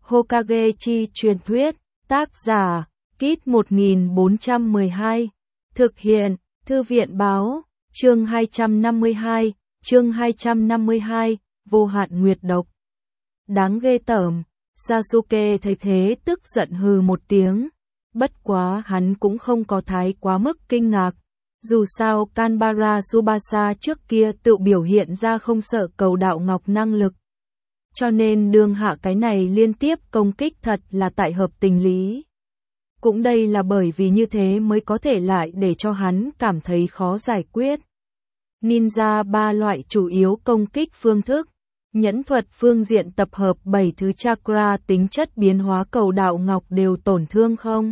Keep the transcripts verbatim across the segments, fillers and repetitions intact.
Hokage chi truyền thuyết, tác giả, Kit một nghìn bốn trăm mười hai, thực hiện, Thư viện báo, chương hai trăm năm mươi hai, chương hai trăm năm mươi hai, vô hạn nguyệt độc. Đáng ghê tởm, Sasuke thấy thế tức giận hừ một tiếng, bất quá hắn cũng không có thái quá mức kinh ngạc. Dù sao Kanbara Tsubasa trước kia tự biểu hiện ra không sợ cầu đạo ngọc năng lực. Cho nên đương hạ cái này liên tiếp công kích thật là tại hợp tình lý. Cũng đây là bởi vì như thế mới có thể lại để cho hắn cảm thấy khó giải quyết. Ninja ba loại chủ yếu công kích phương thức. Nhẫn thuật phương diện tập hợp bảy thứ chakra tính chất biến hóa cầu đạo ngọc đều tổn thương không?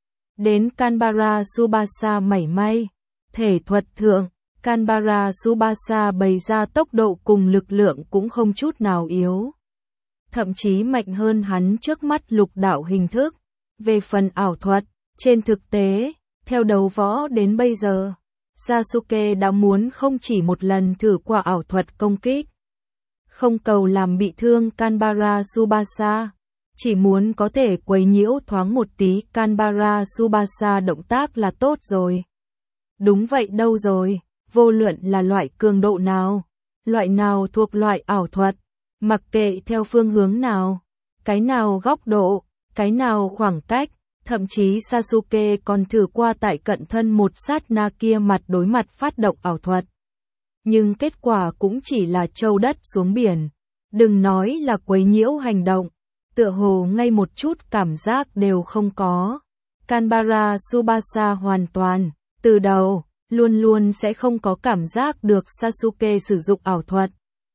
Đến Kanbara Tsubasa mảy may. Thể thuật thượng, Kanbara Tsubasa bày ra tốc độ cùng lực lượng cũng không chút nào yếu. Thậm chí mạnh hơn hắn trước mắt lục đạo hình thức. Về phần ảo thuật, trên thực tế, theo đấu võ đến bây giờ, Sasuke đã muốn không chỉ một lần thử qua ảo thuật công kích. Không cầu làm bị thương Kanbara Tsubasa, chỉ muốn có thể quấy nhiễu thoáng một tí Kanbara Tsubasa động tác là tốt rồi. Đúng vậy đâu rồi, vô luận là loại cường độ nào, loại nào thuộc loại ảo thuật, mặc kệ theo phương hướng nào, cái nào góc độ, cái nào khoảng cách, thậm chí Sasuke còn thử qua tại cận thân một sát na kia mặt đối mặt phát động ảo thuật. Nhưng kết quả cũng chỉ là trâu đất xuống biển, đừng nói là quấy nhiễu hành động, tựa hồ ngay một chút cảm giác đều không có. Kanbara Tsubasa hoàn toàn, từ đầu, luôn luôn sẽ không có cảm giác được Sasuke sử dụng ảo thuật.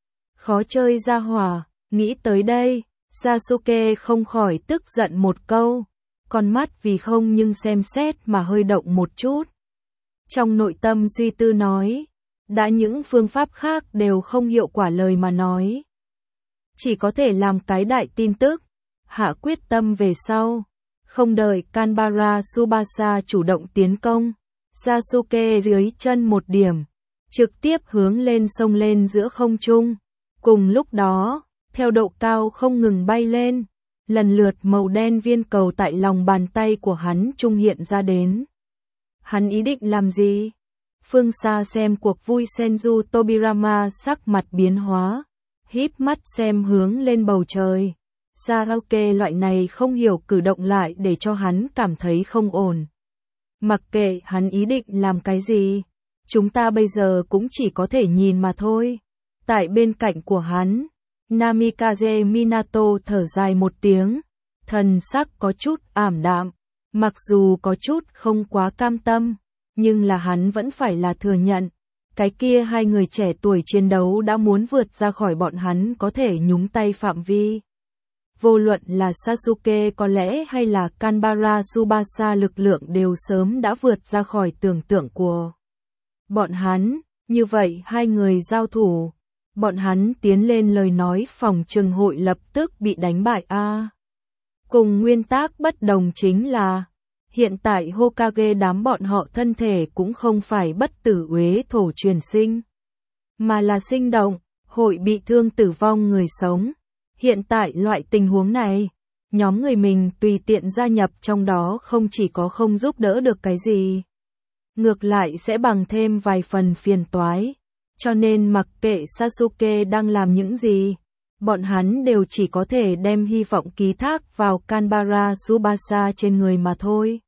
Khó chơi ra hỏa, nghĩ tới đây, Sasuke không khỏi tức giận một câu, con mắt vì không nhưng xem xét mà hơi động một chút. Trong nội tâm suy tư nói, đã những phương pháp khác đều không hiệu quả lời mà nói. Chỉ có thể làm cái đại tin tức, hạ quyết tâm về sau, không đợi Kanbara Tsubasa chủ động tiến công. Sasuke dưới chân một điểm, trực tiếp hướng lên sông lên giữa không trung. Cùng lúc đó, theo độ cao không ngừng bay lên, lần lượt màu đen viên cầu tại lòng bàn tay của hắn trung hiện ra đến. Hắn ý định làm gì? Phương xa xem cuộc vui Senju Tobirama sắc mặt biến hóa, híp mắt xem hướng lên bầu trời. Sasuke loại này không hiểu cử động lại để cho hắn cảm thấy không ổn. Mặc kệ hắn ý định làm cái gì, chúng ta bây giờ cũng chỉ có thể nhìn mà thôi. Tại bên cạnh của hắn, Namikaze Minato thở dài một tiếng, thần sắc có chút ảm đạm, mặc dù có chút không quá cam tâm, nhưng là hắn vẫn phải là thừa nhận, cái kia hai người trẻ tuổi chiến đấu đã muốn vượt ra khỏi bọn hắn có thể nhúng tay phạm vi. Vô luận là Sasuke có lẽ hay là Kanbara Tsubasa lực lượng đều sớm đã vượt ra khỏi tưởng tượng của bọn hắn, như vậy hai người giao thủ, bọn hắn tiến lên lời nói phòng trừng hội lập tức bị đánh bại a. À, cùng nguyên tắc bất đồng chính là, hiện tại Hokage đám bọn họ thân thể cũng không phải bất tử uế thổ truyền sinh, mà là sinh động, hội bị thương tử vong người sống. Hiện tại loại tình huống này, nhóm người mình tùy tiện gia nhập trong đó không chỉ có không giúp đỡ được cái gì, ngược lại sẽ bằng thêm vài phần phiền toái. Cho nên mặc kệ Sasuke đang làm những gì, bọn hắn đều chỉ có thể đem hy vọng ký thác vào Kanbara Tsubasa trên người mà thôi.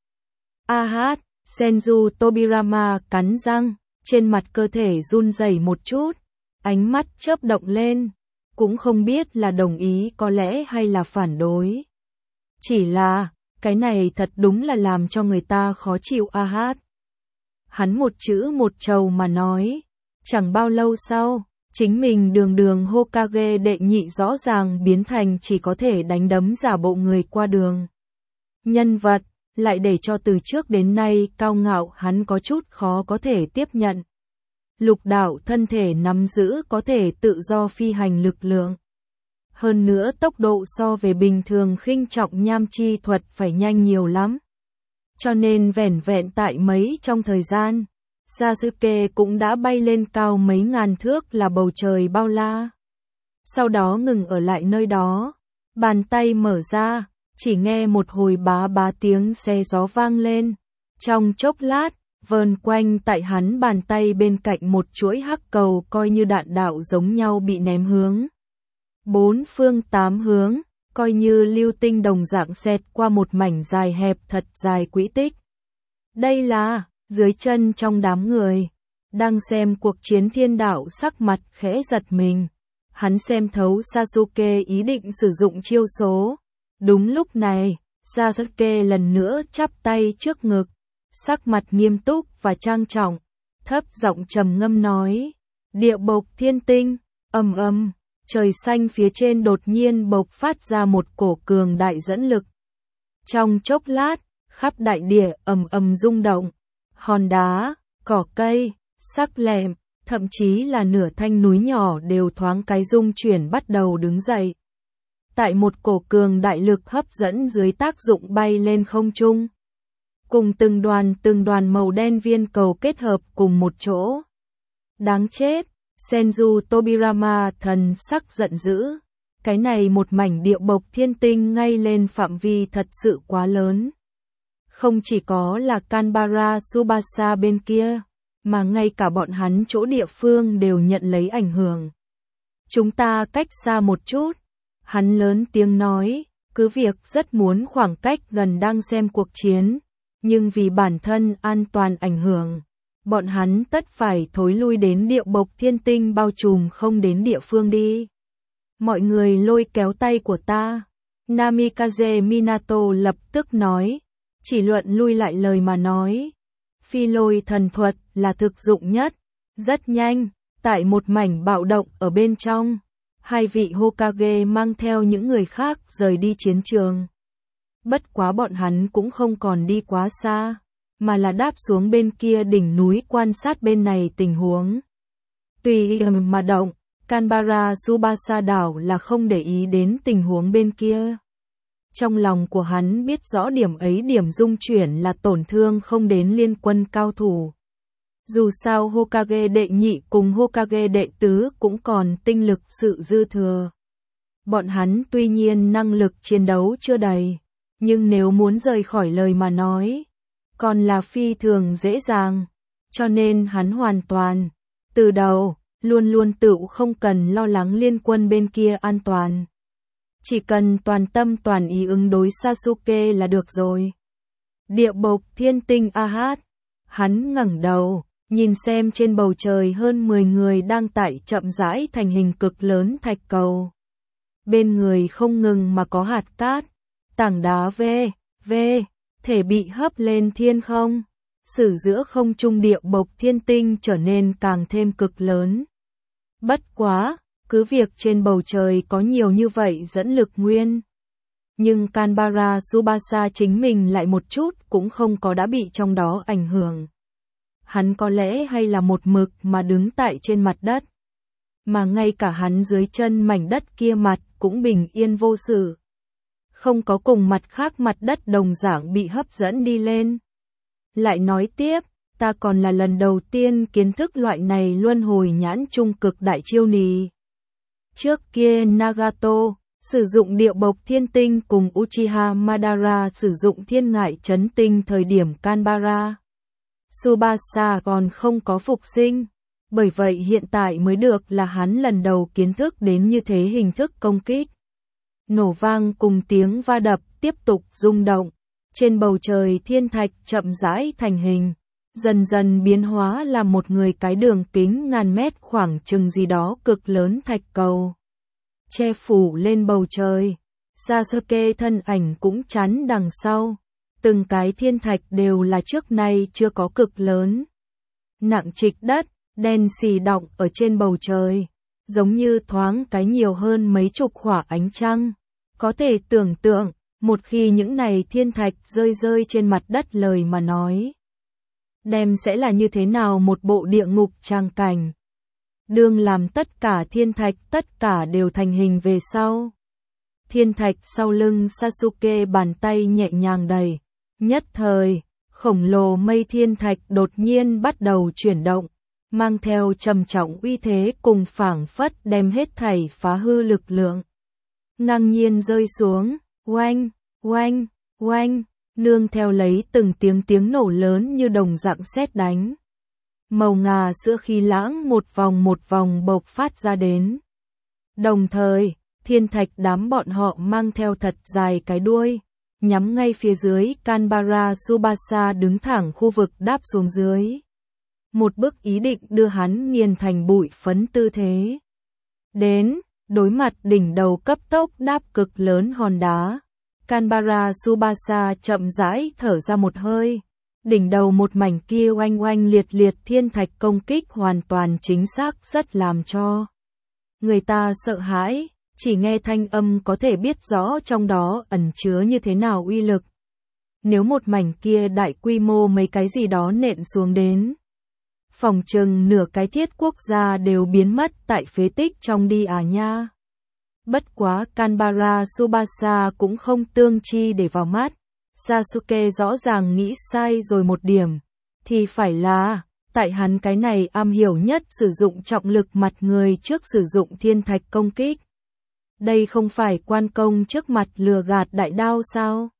A hát, Senju Tobirama cắn răng, trên mặt cơ thể run rẩy một chút, ánh mắt chớp động lên, cũng không biết là đồng ý có lẽ hay là phản đối. Chỉ là, cái này thật đúng là làm cho người ta khó chịu a hát. Hắn một chữ một trầu mà nói. Chẳng bao lâu sau, chính mình đường đường Hokage đệ nhị rõ ràng biến thành chỉ có thể đánh đấm giả bộ người qua đường. Nhân vật, lại để cho từ trước đến nay cao ngạo hắn có chút khó có thể tiếp nhận. Lục đạo thân thể nắm giữ có thể tự do phi hành lực lượng. Hơn nữa tốc độ so về bình thường khinh trọng nham chi thuật phải nhanh nhiều lắm. Cho nên vẻn vẹn tại mấy trong thời gian, Sasuke cũng đã bay lên cao mấy ngàn thước là bầu trời bao la. Sau đó ngừng ở lại nơi đó, Bàn tay mở ra, chỉ nghe một hồi bá bá tiếng xe gió vang lên. Trong chốc lát, vờn quanh tại hắn bàn tay bên cạnh một chuỗi hắc cầu coi như đạn đạo giống nhau bị ném hướng bốn phương tám hướng, coi như lưu tinh đồng dạng xẹt qua một mảnh dài hẹp thật dài quỹ tích. Đây là, dưới chân trong đám người, đang xem cuộc chiến thiên đạo sắc mặt khẽ giật mình. Hắn xem thấu Sasuke ý định sử dụng chiêu số. Đúng lúc này, Sasuke lần nữa chắp tay trước ngực, sắc mặt nghiêm túc và trang trọng, thấp giọng trầm ngâm nói: Địa bộc thiên tinh, ầm ầm, trời xanh phía trên đột nhiên bộc phát ra một cổ cường đại dẫn lực. Trong chốc lát, khắp đại địa ầm ầm rung động, hòn đá, cỏ cây, sắc lẹm, thậm chí là nửa thanh núi nhỏ đều thoáng cái rung chuyển bắt đầu đứng dậy. Tại một cổ cường đại lực hấp dẫn dưới tác dụng bay lên không trung. Cùng từng đoàn từng đoàn màu đen viên cầu kết hợp cùng một chỗ. Đáng chết, Senju Tobirama thần sắc giận dữ. Cái này một mảnh địa bộc thiên tinh ngay lên phạm vi thật sự quá lớn. Không chỉ có là Kanbara Tsubasa bên kia, mà ngay cả bọn hắn chỗ địa phương đều nhận lấy ảnh hưởng. Chúng ta cách xa một chút. Hắn lớn tiếng nói, cứ việc rất muốn khoảng cách gần đang xem cuộc chiến, nhưng vì bản thân an toàn ảnh hưởng, bọn hắn tất phải thối lui đến địa bộc thiên tinh bao trùm không đến địa phương đi. Mọi người lôi kéo tay của ta. Namikaze Minato lập tức nói, chỉ luận lui lại lời mà nói. Phi lôi thần thuật là thực dụng nhất, rất nhanh, tại một mảnh bạo động ở bên trong. Hai vị Hokage mang theo những người khác rời đi chiến trường. Bất quá bọn hắn cũng không còn đi quá xa, mà là đáp xuống bên kia đỉnh núi quan sát bên này tình huống. Tùy mà động, Kanbara Tsubasa đảo là không để ý đến tình huống bên kia. Trong lòng của hắn biết rõ điểm ấy điểm dung chuyển là tổn thương không đến liên quân cao thủ. Dù sao Hokage đệ nhị cùng Hokage đệ tứ cũng còn tinh lực sự dư thừa. Bọn hắn tuy nhiên năng lực chiến đấu chưa đầy, nhưng nếu muốn rời khỏi lời mà nói, còn là phi thường dễ dàng. Cho nên hắn hoàn toàn, từ đầu, luôn luôn tự không cần lo lắng liên quân bên kia an toàn. Chỉ cần toàn tâm toàn ý ứng đối Sasuke là được rồi. Địa bộc thiên tinh a hát, hắn ngẩng đầu, nhìn xem trên bầu trời hơn mười người đang tại chậm rãi thành hình cực lớn thạch cầu. Bên người không ngừng mà có hạt cát, tảng đá vê, vê, thể bị hấp lên thiên không. Sử giữa không trung địa bộc thiên tinh trở nên càng thêm cực lớn. Bất quá, cứ việc trên bầu trời có nhiều như vậy dẫn lực nguyên. Nhưng Kanbara Tsubasa chính mình lại một chút cũng không có đã bị trong đó ảnh hưởng. Hắn có lẽ hay là một mực mà đứng tại trên mặt đất. Mà ngay cả hắn dưới chân mảnh đất kia mặt cũng bình yên vô sự. Không có cùng mặt khác mặt đất đồng dạng bị hấp dẫn đi lên. Lại nói tiếp, ta còn là lần đầu tiên kiến thức loại này luân hồi nhãn trung cực đại chiêu nì. Trước kia Nagato sử dụng địa bộc thiên tinh cùng Uchiha Madara sử dụng thiên ngại chấn tinh thời điểm Kanbara Tsubasa còn không có phục sinh, bởi vậy hiện tại mới được là hắn lần đầu kiến thức đến như thế hình thức công kích. Nổ vang cùng tiếng va đập tiếp tục rung động, trên bầu trời thiên thạch chậm rãi thành hình, dần dần biến hóa là một người cái đường kính ngàn mét khoảng chừng gì đó cực lớn thạch cầu. Che phủ lên bầu trời, Sasuke thân ảnh cũng chắn đằng sau. Từng cái thiên thạch đều là trước nay chưa có cực lớn. Nặng trịch đất, đen xì đọng ở trên bầu trời, giống như thoáng cái nhiều hơn mấy chục hỏa ánh trăng. Có thể tưởng tượng, một khi những này thiên thạch rơi rơi trên mặt đất lời mà nói, đem sẽ là như thế nào một bộ địa ngục tràng cảnh. Đương làm tất cả thiên thạch tất cả đều thành hình về sau. Thiên thạch sau lưng Sasuke bàn tay nhẹ nhàng đẩy. Nhất thời, khổng lồ mây thiên thạch đột nhiên bắt đầu chuyển động, mang theo trầm trọng uy thế cùng phảng phất đem hết thảy phá hư lực lượng. ngang nhiên rơi xuống, oanh, oanh, oanh, nương theo lấy từng tiếng tiếng nổ lớn như đồng dạng sét đánh. Màu ngà sữa khí lãng một vòng một vòng bộc phát ra đến. Đồng thời, thiên thạch đám bọn họ mang theo thật dài cái đuôi, nhắm ngay phía dưới Canberra Tsubasa đứng thẳng khu vực đáp xuống dưới. Một bức ý định đưa hắn nghiền thành bụi phấn tư thế. Đến, đối mặt đỉnh đầu cấp tốc đáp cực lớn hòn đá. Canberra Tsubasa chậm rãi thở ra một hơi. Đỉnh đầu một mảnh kia oanh oanh liệt liệt thiên thạch công kích hoàn toàn chính xác rất làm cho người ta sợ hãi, chỉ nghe thanh âm có thể biết rõ trong đó ẩn chứa như thế nào uy lực. Nếu một mảnh kia đại quy mô mấy cái gì đó nện xuống đến, phòng chừng nửa cái thiết quốc gia đều biến mất tại phế tích trong đi à nha. Bất quá Canberra Tsubasa cũng không tương chi để vào mắt. Sasuke rõ ràng nghĩ sai rồi một điểm, thì phải là, tại hắn cái này am hiểu nhất sử dụng trọng lực mặt người trước sử dụng thiên thạch công kích. Đây không phải quan công trước mặt lừa gạt đại đao sao?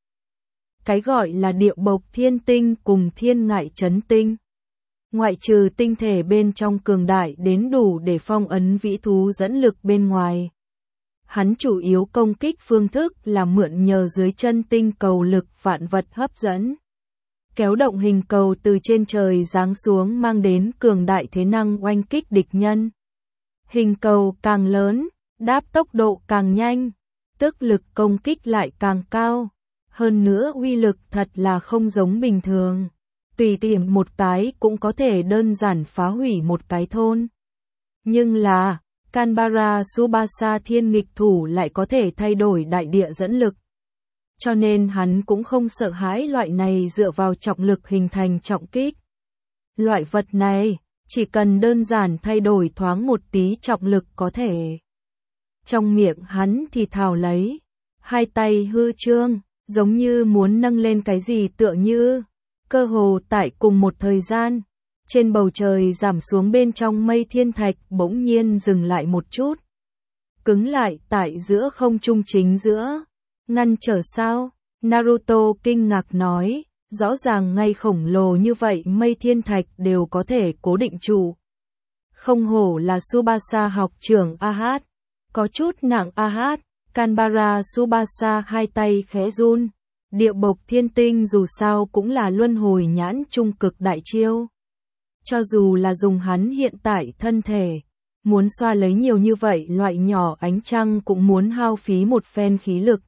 Cái gọi là điệu bộc thiên tinh cùng thiên ngại chấn tinh. Ngoại trừ tinh thể bên trong cường đại đến đủ để phong ấn vĩ thú dẫn lực bên ngoài. Hắn chủ yếu công kích phương thức là mượn nhờ dưới chân tinh cầu lực vạn vật hấp dẫn. Kéo động hình cầu từ trên trời giáng xuống mang đến cường đại thế năng oanh kích địch nhân. Hình cầu càng lớn, đáp tốc độ càng nhanh, tức lực công kích lại càng cao. Hơn nữa uy lực thật là không giống bình thường. Tùy tiện một cái cũng có thể đơn giản phá hủy một cái thôn. Nhưng là, Canberra Tsubasa thiên nghịch thủ lại có thể thay đổi đại địa dẫn lực. Cho nên hắn cũng không sợ hãi loại này dựa vào trọng lực hình thành trọng kích. Loại vật này, chỉ cần đơn giản thay đổi thoáng một tí trọng lực có thể. Trong miệng hắn thì thào lấy, hai tay hư trương, giống như muốn nâng lên cái gì tựa như, cơ hồ tại cùng một thời gian. Trên bầu trời giảm xuống bên trong mây thiên thạch bỗng nhiên dừng lại một chút. Cứng lại tại giữa không trung chính giữa. Ngăn trở sao? Naruto kinh ngạc nói, rõ ràng ngay khổng lồ như vậy mây thiên thạch đều có thể cố định trụ. Không hổ là Tsubasa học trưởng a hát. Có chút nặng a hát, Canberra Tsubasa hai tay khẽ run. Điệu bộc thiên tinh dù sao cũng là luân hồi nhãn trung cực đại chiêu. Cho dù là dùng hắn hiện tại thân thể, muốn xoa lấy nhiều như vậy loại nhỏ ánh trăng cũng muốn hao phí một phen khí lực.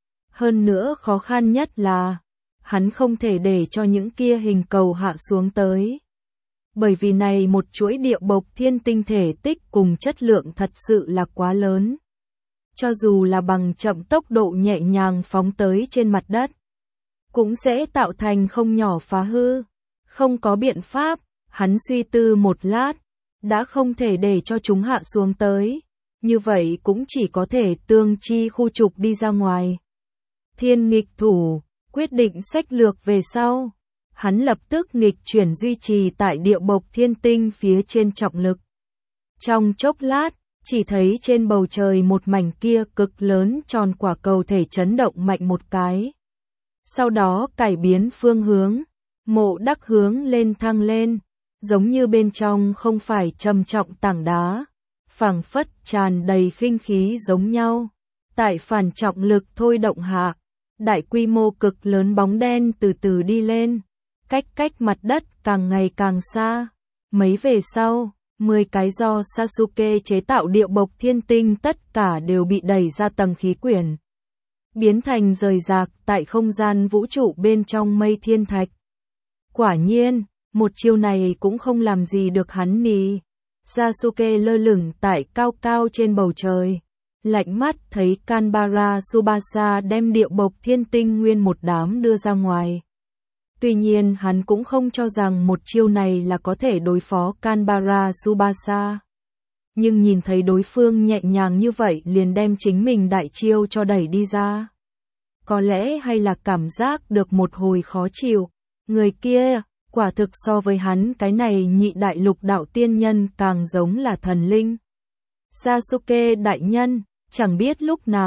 Hơn nữa khó khăn nhất là, hắn không thể để cho những kia hình cầu hạ xuống tới. Bởi vì này một chuỗi điệu bộc thiên tinh thể tích cùng chất lượng thật sự là quá lớn. Cho dù là bằng chậm tốc độ nhẹ nhàng phóng tới trên mặt đất, cũng sẽ tạo thành không nhỏ phá hư. Không có biện pháp. Hắn suy tư một lát, đã không thể để cho chúng hạ xuống tới, như vậy cũng chỉ có thể tương chi khu trục đi ra ngoài. Thiên nghịch thủ, quyết định sách lược về sau, hắn lập tức nghịch chuyển duy trì tại điệu bộc thiên tinh phía trên trọng lực. Trong chốc lát, chỉ thấy trên bầu trời một mảnh kia cực lớn tròn quả cầu thể chấn động mạnh một cái. Sau đó cải biến phương hướng, mộ đắc hướng lên thăng lên. Giống như bên trong không phải trầm trọng tảng đá, phảng phất tràn đầy khinh khí giống nhau. Tại phản trọng lực thôi động hạ, đại quy mô cực lớn bóng đen từ từ đi lên, cách cách mặt đất càng ngày càng xa. Mấy về sau, mười cái do Sasuke chế tạo điệu bộc thiên tinh tất cả đều bị đẩy ra tầng khí quyển, biến thành rời rạc tại không gian vũ trụ bên trong mây thiên thạch. Quả nhiên, một chiêu này cũng không làm gì được hắn nì. Sasuke lơ lửng tại cao cao trên bầu trời, lạnh mắt thấy Canberra Tsubasa đem điệu bộc thiên tinh nguyên một đám đưa ra ngoài. Tuy nhiên hắn cũng không cho rằng một chiêu này là có thể đối phó Canberra Tsubasa. Nhưng nhìn thấy đối phương nhẹ nhàng như vậy liền đem chính mình đại chiêu cho đẩy đi ra. Có lẽ hay là cảm giác được một hồi khó chịu, người kia quả thực so với hắn cái này nhị đại lục đạo tiên nhân càng giống là thần linh. Sasuke đại nhân, chẳng biết lúc nào,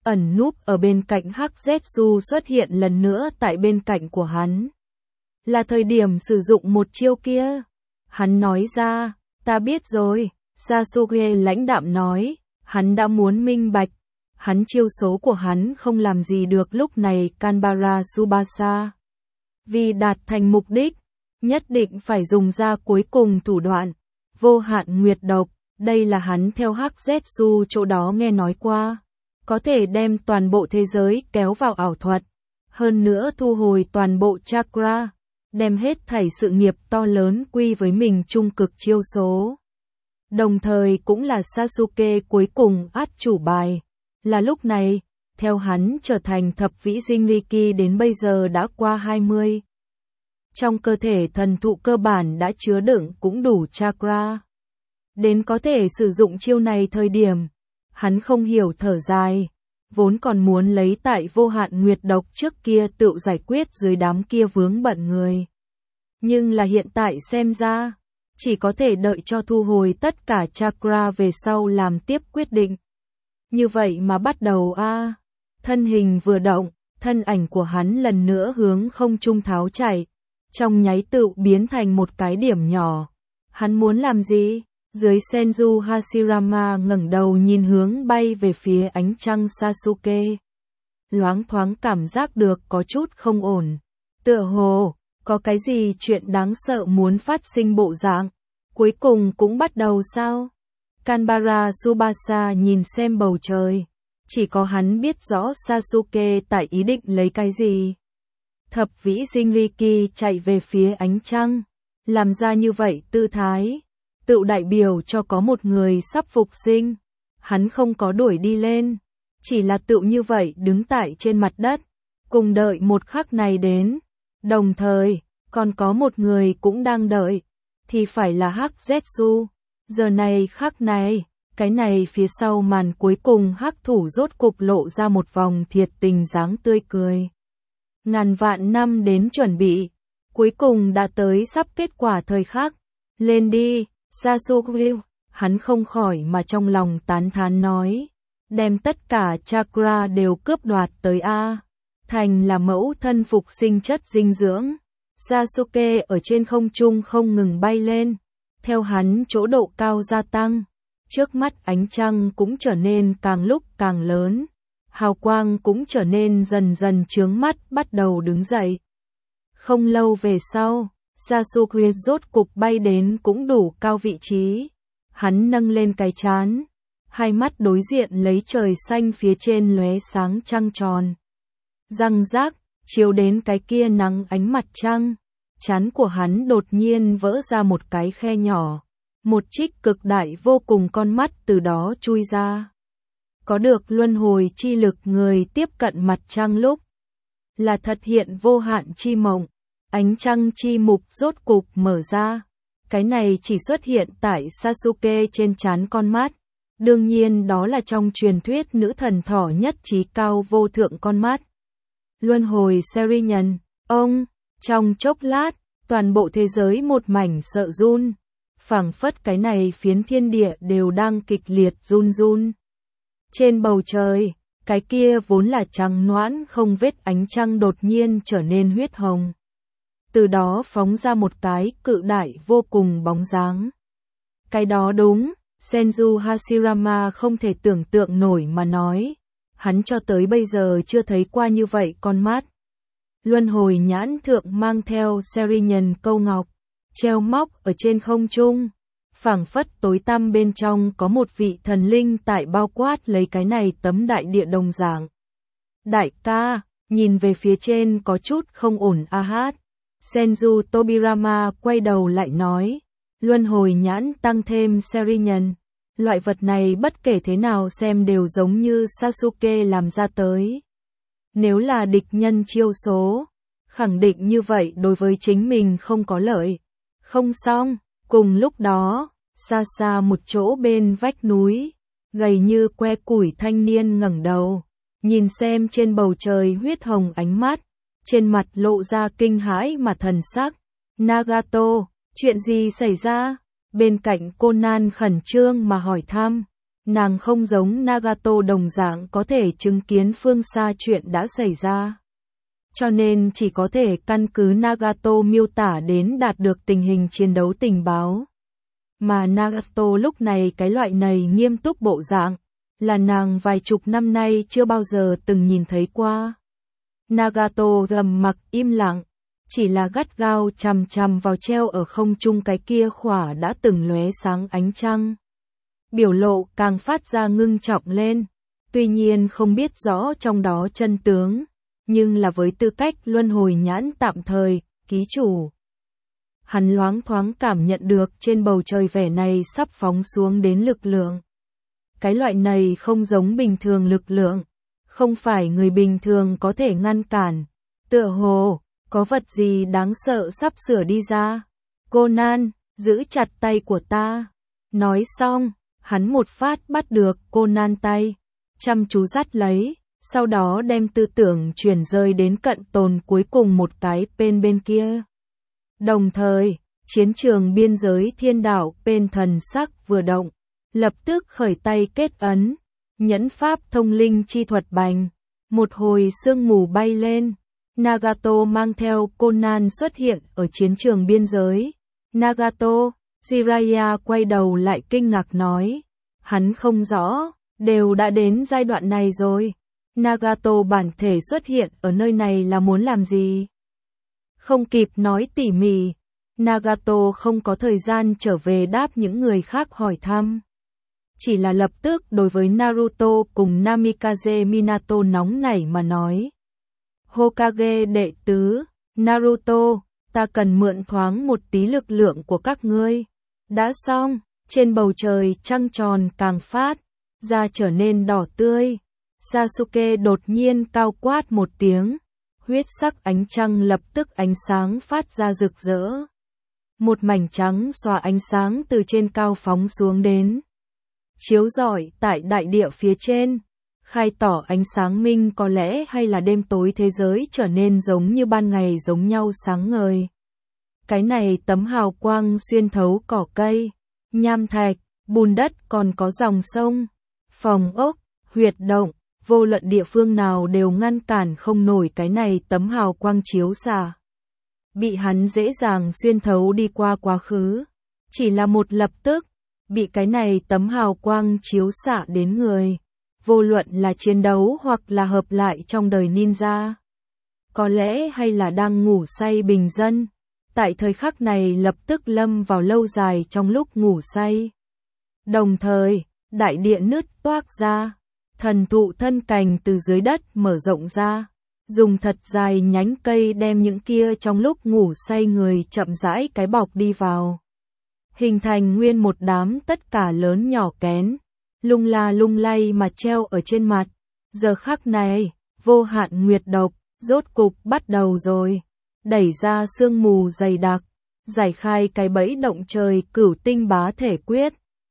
ẩn núp ở bên cạnh Hắc Zetsu xuất hiện lần nữa tại bên cạnh của hắn. Là thời điểm sử dụng một chiêu kia. Hắn nói ra, ta biết rồi, Sasuke lãnh đạm nói, hắn đã muốn minh bạch. Hắn chiêu số của hắn không làm gì được lúc này Kanbara Tsubasa. Vì đạt thành mục đích, nhất định phải dùng ra cuối cùng thủ đoạn, vô hạn nguyệt độc, đây là hắn theo Hắc Zetsu chỗ đó nghe nói qua. Có thể đem toàn bộ thế giới kéo vào ảo thuật, hơn nữa thu hồi toàn bộ chakra, đem hết thảy sự nghiệp to lớn quy với mình trung cực chiêu số. Đồng thời cũng là Sasuke cuối cùng át chủ bài. Là lúc này, theo hắn trở thành thập vĩ Jinriki đến bây giờ đã qua hai mươi. Trong cơ thể thần thụ cơ bản đã chứa đựng cũng đủ chakra. Đến có thể sử dụng chiêu này thời điểm, hắn không hiểu thở dài, vốn còn muốn lấy tại vô hạn nguyệt độc trước kia tự giải quyết dưới đám kia vướng bận người. Nhưng là hiện tại xem ra, chỉ có thể đợi cho thu hồi tất cả chakra về sau làm tiếp quyết định. Như vậy mà bắt đầu a, thân hình vừa động, thân ảnh của hắn lần nữa hướng không trung tháo chạy, trong nháy tự biến thành một cái điểm nhỏ. Hắn muốn làm gì? Dưới Senju Hashirama ngẩng đầu nhìn hướng bay về phía ánh trăng Sasuke. Loáng thoáng cảm giác được có chút không ổn. Tựa hồ, có cái gì chuyện đáng sợ muốn phát sinh bộ dạng. Cuối cùng cũng bắt đầu sao? Kanbara Tsubasa nhìn xem bầu trời. Chỉ có hắn biết rõ Sasuke tại ý định lấy cái gì. Thập vĩ Jinriki chạy về phía ánh trăng. Làm ra như vậy tư thái. Tự đại biểu cho có một người sắp phục sinh. Hắn không có đuổi đi lên. Chỉ là tự như vậy đứng tại trên mặt đất. Cùng đợi một khắc này đến. Đồng thời, còn có một người cũng đang đợi. Thì phải là Hắc Zetsu. Giờ này khắc này, cái này phía sau màn cuối cùng Hắc thủ rốt cục lộ ra một vòng thiệt tình dáng tươi cười. Ngàn vạn năm đến chuẩn bị. Cuối cùng đã tới sắp kết quả thời khắc. Lên đi, Sasuke. Hắn không khỏi mà trong lòng tán thán nói. Đem tất cả chakra đều cướp đoạt tới A. Thành là mẫu thân phục sinh chất dinh dưỡng. Sasuke ở trên không trung không ngừng bay lên. Theo hắn chỗ độ cao gia tăng. Trước mắt ánh trăng cũng trở nên càng lúc càng lớn. Hào quang cũng trở nên dần dần chướng mắt bắt đầu đứng dậy. Không lâu về sau, Sasuke rốt cục bay đến cũng đủ cao vị trí. Hắn nâng lên cái trán. Hai mắt đối diện lấy trời xanh phía trên lóe sáng trăng tròn. Răng rác, chiếu đến cái kia nắng ánh mặt trăng. Trán của hắn đột nhiên vỡ ra một cái khe nhỏ. Một trích cực đại vô cùng con mắt từ đó chui ra. Có được luân hồi chi lực người tiếp cận mặt trăng lúc. Là thật hiện vô hạn chi mộng. Ánh trăng chi mục rốt cục mở ra. Cái này chỉ xuất hiện tại Sasuke trên trán con mắt. Đương nhiên đó là trong truyền thuyết nữ thần thỏ nhất trí cao vô thượng con mắt. Luân hồi Serinhân, ông, trong chốc lát, toàn bộ thế giới một mảnh sợ run. Phảng phất cái này phiến thiên địa đều đang kịch liệt run run. Trên bầu trời, cái kia vốn là trắng noãn không vết ánh trăng đột nhiên trở nên huyết hồng. Từ đó phóng ra một cái cự đại vô cùng bóng dáng. Cái đó đúng, Senju Hashirama không thể tưởng tượng nổi mà nói. Hắn cho tới bây giờ chưa thấy qua như vậy con mắt. Luân hồi nhãn thượng mang theo Serinhân câu ngọc, treo móc ở trên không trung. Phảng phất tối tăm bên trong có một vị thần linh tại bao quát lấy cái này tấm đại địa đồng dạng. Đại ca, nhìn về phía trên có chút không ổn a hát. Senju Tobirama quay đầu lại nói. Luân hồi nhãn tăng thêm Serinhân. Loại vật này bất kể thế nào xem đều giống như Sasuke làm ra tới. Nếu là địch nhân chiêu số, khẳng định như vậy đối với chính mình không có lợi. Không xong, cùng lúc đó, xa xa một chỗ bên vách núi, gầy như que củi thanh niên ngẩng đầu, nhìn xem trên bầu trời huyết hồng ánh mắt, trên mặt lộ ra kinh hãi mà thần sắc. Nagato, chuyện gì xảy ra? Bên cạnh Conan khẩn trương mà hỏi thăm. Nàng không giống Nagato đồng dạng có thể chứng kiến phương xa chuyện đã xảy ra. Cho nên chỉ có thể căn cứ Nagato miêu tả đến đạt được tình hình chiến đấu tình báo. Mà Nagato lúc này cái loại này nghiêm túc bộ dạng, là nàng vài chục năm nay chưa bao giờ từng nhìn thấy qua. Nagato gầm mặc im lặng, chỉ là gắt gao chằm chằm vào treo ở không trung cái kia khỏa đã từng lóe sáng ánh trăng. Biểu lộ càng phát ra ngưng trọng lên, tuy nhiên không biết rõ trong đó chân tướng, nhưng là với tư cách luân hồi nhãn tạm thời, ký chủ. Hắn loáng thoáng cảm nhận được trên bầu trời vẻ này sắp phóng xuống đến lực lượng. Cái loại này không giống bình thường lực lượng, không phải người bình thường có thể ngăn cản. Tựa hồ, có vật gì đáng sợ sắp sửa đi ra. Conan, giữ chặt tay của ta. Nói xong, hắn một phát bắt được Conan tay, chăm chú dắt lấy, sau đó đem tư tưởng chuyển rơi đến cận tồn cuối cùng một cái bên bên kia. Đồng thời, chiến trường biên giới thiên đảo bên thần sắc vừa động, lập tức khởi tay kết ấn, nhẫn pháp thông linh chi thuật bành, một hồi sương mù bay lên. Nagato mang theo Conan xuất hiện ở chiến trường biên giới. Nagato, Jiraiya quay đầu lại kinh ngạc nói, hắn không rõ, đều đã đến giai đoạn này rồi. Nagato bản thể xuất hiện ở nơi này là muốn làm gì? Không kịp nói tỉ mỉ, Nagato không có thời gian trở về đáp những người khác hỏi thăm. Chỉ là lập tức đối với Naruto cùng Namikaze Minato nóng nảy mà nói. Hokage đệ tứ, Naruto, ta cần mượn thoáng một tí lực lượng của các ngươi. Đã xong, trên bầu trời trăng tròn càng phát, da trở nên đỏ tươi. Sasuke đột nhiên cao quát một tiếng, huyết sắc ánh trăng lập tức ánh sáng phát ra rực rỡ. Một mảnh trắng xòa ánh sáng từ trên cao phóng xuống đến, chiếu rọi tại đại địa phía trên, khai tỏ ánh sáng minh có lẽ hay là đêm tối thế giới trở nên giống như ban ngày giống nhau sáng ngời. Cái này tấm hào quang xuyên thấu cỏ cây, nham thạch, bùn đất còn có dòng sông, phòng ốc, huyệt động, vô luận địa phương nào đều ngăn cản không nổi cái này tấm hào quang chiếu xạ. Bị hắn dễ dàng xuyên thấu đi qua quá khứ, chỉ là một lập tức, bị cái này tấm hào quang chiếu xạ đến người, vô luận là chiến đấu hoặc là hợp lại trong đời ninja. Có lẽ hay là đang ngủ say bình dân, tại thời khắc này lập tức lâm vào lâu dài trong lúc ngủ say. Đồng thời, đại địa nứt toác ra, thần thụ thân cành từ dưới đất mở rộng ra, dùng thật dài nhánh cây đem những kia trong lúc ngủ say người chậm rãi cái bọc đi vào. Hình thành nguyên một đám tất cả lớn nhỏ kén, lung la lung lay mà treo ở trên mặt. Giờ khắc này, vô hạn nguyệt độc, rốt cục bắt đầu rồi. Đẩy ra sương mù dày đặc, giải khai cái bẫy động trời cửu tinh bá thể quyết.